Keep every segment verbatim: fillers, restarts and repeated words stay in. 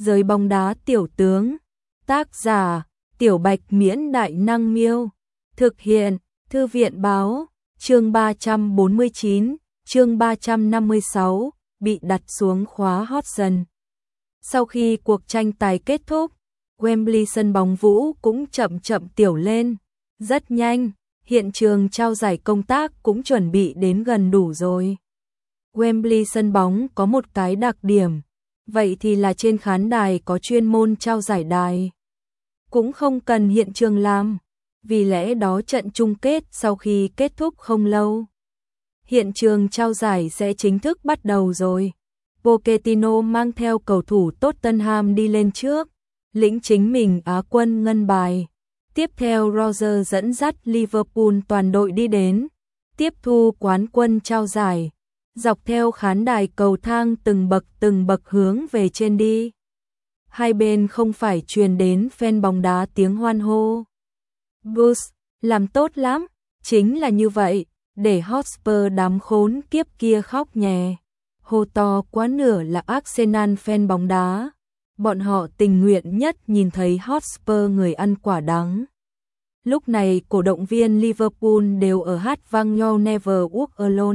Giới bóng đá tiểu tướng. Tác giả: Tiểu Bạch Miễn Đại Năng Miêu. Thực hiện: Thư viện báo. Chương ba trăm bốn mươi chín, chương ba trăm năm mươi sáu, bị đặt xuống khóa hot dần. Sau khi cuộc tranh tài kết thúc, Wembley sân bóng vũ cũng chậm chậm tiểu lên. Rất nhanh, hiện trường trao giải công tác cũng chuẩn bị đến gần đủ rồi. Wembley sân bóng có một cái đặc điểm, vậy thì là trên khán đài có chuyên môn trao giải đài. Cũng không cần hiện trường làm, vì lẽ đó trận chung kết sau khi kết thúc không lâu, hiện trường trao giải sẽ chính thức bắt đầu rồi. Pochettino mang theo cầu thủ Tottenham đi lên trước, lĩnh chính mình Á quân ngân bài. Tiếp theo Roger dẫn dắt Liverpool toàn đội đi đến, tiếp thu quán quân trao giải, dọc theo khán đài cầu thang từng bậc từng bậc hướng về trên đi. Hai bên không phải truyền đến fan bóng đá tiếng hoan hô. Bruce, làm tốt lắm, chính là như vậy, để Hotspur đám khốn kiếp kia khóc nhè. Hô to quá nửa là Arsenal fan bóng đá. Bọn họ tình nguyện nhất nhìn thấy Hotspur người ăn quả đắng. Lúc này cổ động viên Liverpool đều ở hát vang You'll Never Walk Alone.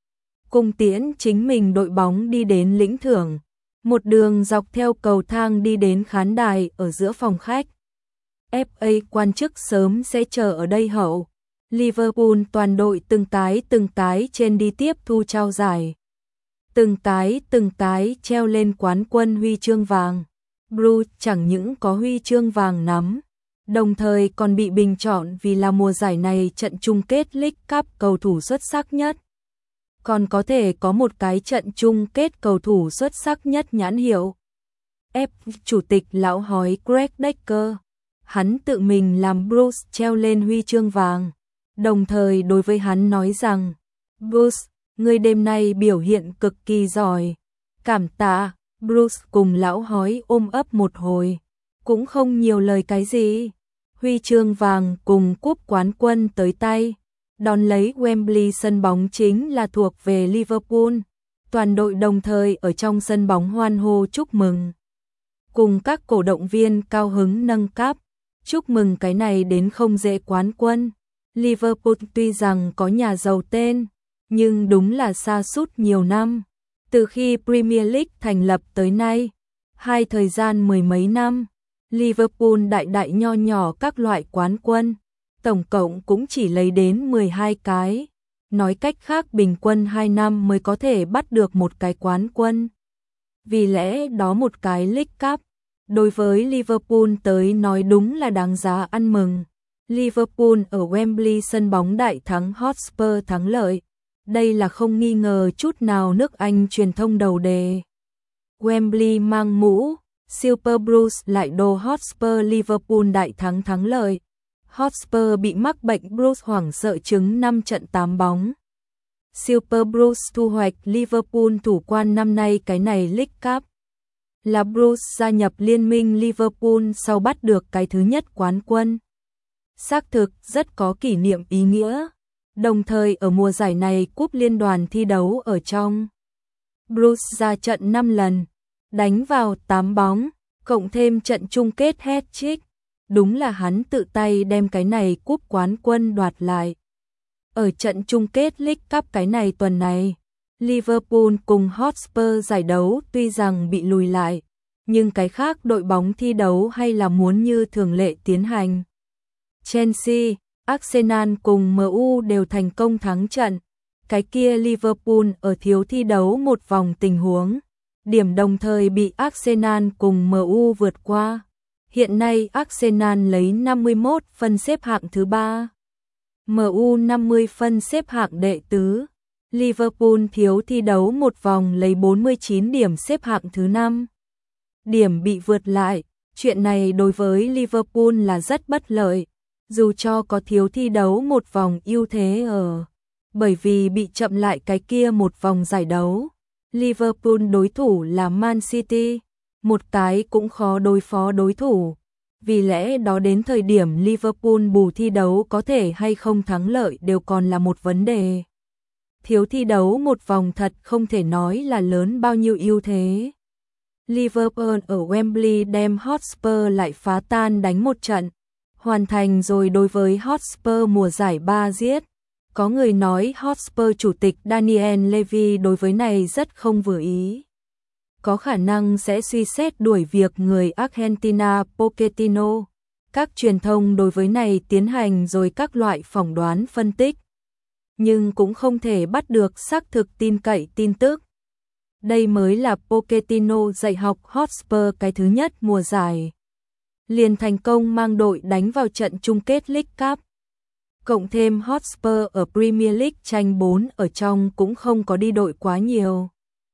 Cùng tiễn chính mình đội bóng đi đến lĩnh thưởng, một đường dọc theo cầu thang đi đến khán đài ở giữa phòng khách. ép a quan chức sớm sẽ chờ ở đây hậu. Liverpool toàn đội từng tái từng tái trên đi tiếp thu trao giải. Từng tái từng tái treo lên quán quân huy chương vàng. Bruce chẳng những có huy chương vàng nắm, đồng thời còn bị bình chọn vì là mùa giải này trận chung kết League Cup cầu thủ xuất sắc nhất. Còn có thể có một cái trận chung kết cầu thủ xuất sắc nhất nhãn hiệu. F chủ tịch lão hói Greg Decker, hắn tự mình làm Bruce treo lên huy chương vàng, đồng thời đối với hắn nói rằng: Bruce, người đêm nay biểu hiện cực kỳ giỏi. Cảm tạ. Bruce cùng lão hói ôm ấp một hồi, cũng không nhiều lời cái gì. Huy chương vàng cùng cúp quán quân tới tay, đón lấy Wembley sân bóng chính là thuộc về Liverpool. Toàn đội đồng thời ở trong sân bóng hoan hô chúc mừng, cùng các cổ động viên cao hứng nâng cáp, chúc mừng cái này đến không dễ quán quân. Liverpool tuy rằng có nhà giàu tên, nhưng đúng là sa sút nhiều năm. Từ khi Premier League thành lập tới nay, hai thời gian mười mấy năm, Liverpool đại đại nho nhỏ các loại quán quân, tổng cộng cũng chỉ lấy đến mười hai cái. Nói cách khác bình quân hai năm mới có thể bắt được một cái quán quân. Vì lẽ đó một cái League Cup, đối với Liverpool tới nói đúng là đáng giá ăn mừng. Liverpool ở Wembley sân bóng đại thắng Hotspur thắng lợi. Đây là không nghi ngờ chút nào nước Anh truyền thông đầu đề. Wembley mang mũ, Super Blues lại đồ Hotspur Liverpool đại thắng thắng lợi. Hotspur bị mắc bệnh Blues hoảng sợ chứng năm trận tám bóng. Super Blues thu hoạch Liverpool thủ quan năm nay cái này League Cup. Là Blues gia nhập liên minh Liverpool sau bắt được cái thứ nhất quán quân. Xác thực rất có kỷ niệm ý nghĩa. Đồng thời ở mùa giải này cúp liên đoàn thi đấu ở trong. Blues ra trận năm lần, đánh vào tám bóng, cộng thêm trận chung kết hat-trick. Đúng là hắn tự tay đem cái này cúp quán quân đoạt lại. Ở trận chung kết League Cup cái này tuần này, Liverpool cùng Hotspur giải đấu tuy rằng bị lùi lại, nhưng cái khác đội bóng thi đấu hay là muốn như thường lệ tiến hành. Chelsea, Arsenal cùng em u đều thành công thắng trận. Cái kia Liverpool ở thiếu thi đấu một vòng tình huống, điểm đồng thời bị Arsenal cùng em u vượt qua. Hiện nay Arsenal lấy năm mươi mốt phân xếp hạng thứ ba, em u năm mươi phân xếp hạng đệ tứ. Liverpool thiếu thi đấu một vòng lấy bốn mươi chín điểm xếp hạng thứ năm. Điểm bị vượt lại, chuyện này đối với Liverpool là rất bất lợi. Dù cho có thiếu thi đấu một vòng ưu thế ở, bởi vì bị chậm lại cái kia một vòng giải đấu. Liverpool đối thủ là Man City, một cái cũng khó đối phó đối thủ. Vì lẽ đó đến thời điểm Liverpool bù thi đấu có thể hay không thắng lợi đều còn là một vấn đề. Thiếu thi đấu một vòng thật không thể nói là lớn bao nhiêu ưu thế. Liverpool ở Wembley đem Hotspur lại phá tan đánh một trận. Hoàn thành rồi đối với Hotspur mùa giải ba giết. Có người nói Hotspur chủ tịch Daniel Levy đối với này rất không vừa ý. Có khả năng sẽ suy xét đuổi việc người Argentina Pochettino. Các truyền thông đối với này tiến hành rồi các loại phỏng đoán phân tích. Nhưng cũng không thể bắt được xác thực tin cậy tin tức. Đây mới là Pochettino dạy học Hotspur cái thứ nhất mùa giải. Liền thành công mang đội đánh vào trận chung kết League Cup. Cộng thêm Hotspur ở Premier League tranh bốn ở trong cũng không có đi đội quá nhiều.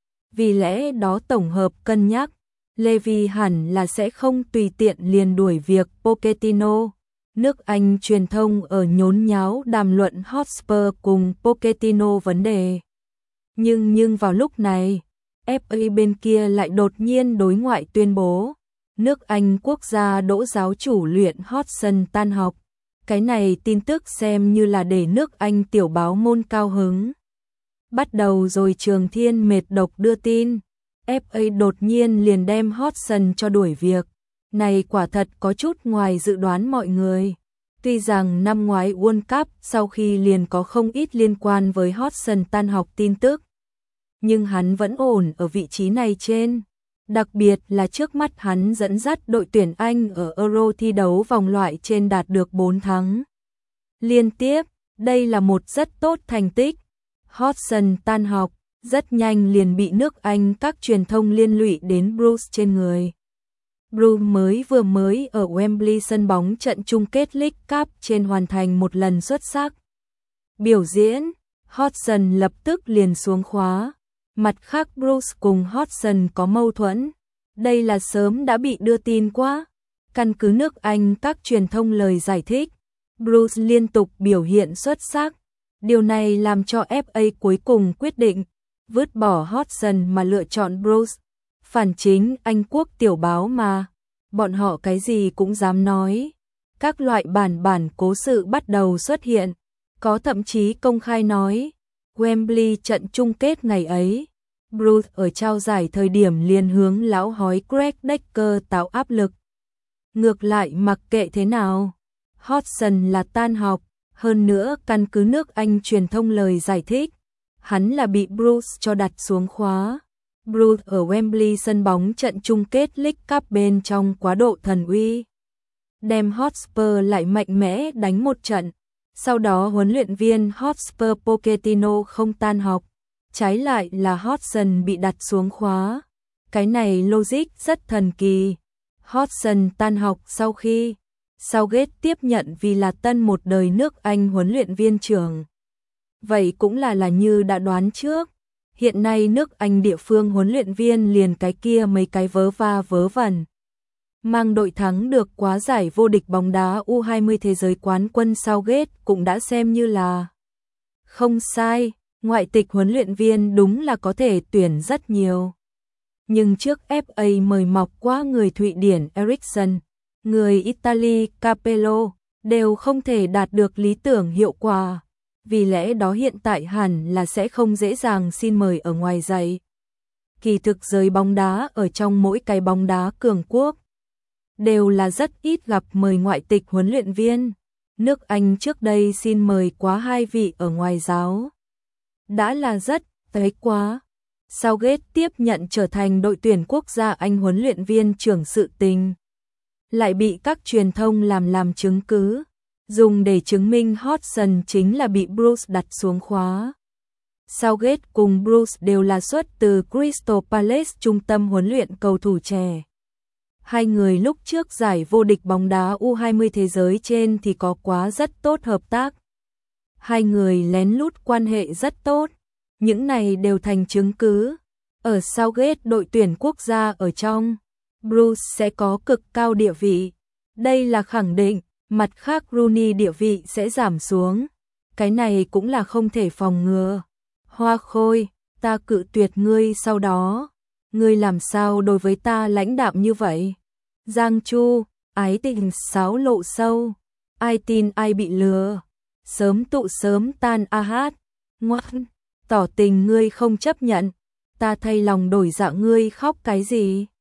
Vì lẽ đó tổng hợp cân nhắc, Levy hẳn là sẽ không tùy tiện liền đuổi việc Pochettino. Nước Anh truyền thông ở nhốn nháo đàm luận Hotspur cùng Pochettino vấn đề. Nhưng nhưng vào lúc này, ép a bên kia lại đột nhiên đối ngoại tuyên bố, nước Anh quốc gia đỗ giáo chủ luyện Hodgson tan học. Cái này tin tức xem như là để nước Anh tiểu báo môn cao hứng. Bắt đầu rồi Trường Thiên mệt độc đưa tin, ép a đột nhiên liền đem Hodgson cho đuổi việc. Này quả thật có chút ngoài dự đoán mọi người. Tuy rằng năm ngoái World Cup sau khi liền có không ít liên quan với Hodgson tan học tin tức, nhưng hắn vẫn ổn ở vị trí này trên. Đặc biệt là trước mắt hắn dẫn dắt đội tuyển Anh ở Euro thi đấu vòng loại trên đạt được bốn thắng liên tiếp. Đây là một rất tốt thành tích. Hodgson tan học, rất nhanh liền bị nước Anh các truyền thông liên lụy đến Bruce trên người. Bruce mới vừa mới ở Wembley sân bóng trận chung kết League Cup trên hoàn thành một lần xuất sắc biểu diễn, Hodgson lập tức liền xuống khóa. Mặt khác Bruce cùng Hodgson có mâu thuẫn. Đây là sớm đã bị đưa tin qua. Căn cứ nước Anh các truyền thông lời giải thích, Bruce liên tục biểu hiện xuất sắc. Điều này làm cho ép a cuối cùng quyết định vứt bỏ Hodgson mà lựa chọn Bruce. Phản chính Anh quốc tiểu báo mà, bọn họ cái gì cũng dám nói. Các loại bản bản cố sự bắt đầu xuất hiện, có thậm chí công khai nói, Wembley trận chung kết ngày ấy, Bruce ở trao giải thời điểm liền hướng lão hói Greg Decker tạo áp lực. Ngược lại mặc kệ thế nào, Hodgson là tan học, hơn nữa căn cứ nước Anh truyền thông lời giải thích, hắn là bị Bruce cho đặt xuống khóa. Bruce ở Wembley sân bóng trận chung kết League Cup bên trong quá độ thần uy, đem Hotspur lại mạnh mẽ đánh một trận. Sau đó huấn luyện viên Hotspur Pochettino không tan học, trái lại là Hodgson bị đặt xuống khóa. Cái này logic rất thần kỳ. Hodgson tan học sau khi Southgate tiếp nhận vì là tân một đời nước Anh huấn luyện viên trưởng. Vậy cũng là là như đã đoán trước. Hiện nay nước Anh địa phương huấn luyện viên liền cái kia mấy cái vớ va vớ vẩn. Mang đội thắng được quá giải vô địch bóng đá U hai mươi thế giới quán quân Southgate cũng đã xem như là không sai, ngoại tịch huấn luyện viên đúng là có thể tuyển rất nhiều. Nhưng trước ép a mời mọc qua người Thụy Điển Eriksen, người Italy Capello, đều không thể đạt được lý tưởng hiệu quả. Vì lẽ đó hiện tại hẳn là sẽ không dễ dàng xin mời ở ngoài giày. Kỳ thực giới bóng đá ở trong mỗi cái bóng đá cường quốc đều là rất ít gặp mời ngoại tịch huấn luyện viên. Nước Anh trước đây xin mời quá hai vị ở ngoài giáo. Đã là rất tới quá. Southgate tiếp nhận trở thành đội tuyển quốc gia Anh huấn luyện viên trưởng sự tình. Lại bị các truyền thông làm làm chứng cứ. Dùng để chứng minh Hodgson chính là bị Bruce đặt xuống khóa. Southgate cùng Bruce đều là xuất từ Crystal Palace trung tâm huấn luyện cầu thủ trẻ. Hai người lúc trước giải vô địch bóng đá U hai mươi thế giới trên thì có quá rất tốt hợp tác. Hai người lén lút quan hệ rất tốt. Những này đều thành chứng cứ. Ở Southgate đội tuyển quốc gia ở trong, Bruce sẽ có cực cao địa vị. Đây là khẳng định. Mặt khác Rooney địa vị sẽ giảm xuống. Cái này cũng là không thể phòng ngừa. Hoa Khôi, ta cự tuyệt ngươi sau đó. Ngươi làm sao đối với ta lãnh đạm như vậy? Giang Chu, ái tình sáo lộ sâu. Ai tin ai bị lừa. Sớm tụ sớm tan a hát. Ngoan, tỏ tình ngươi không chấp nhận. Ta thay lòng đổi dạ ngươi khóc cái gì?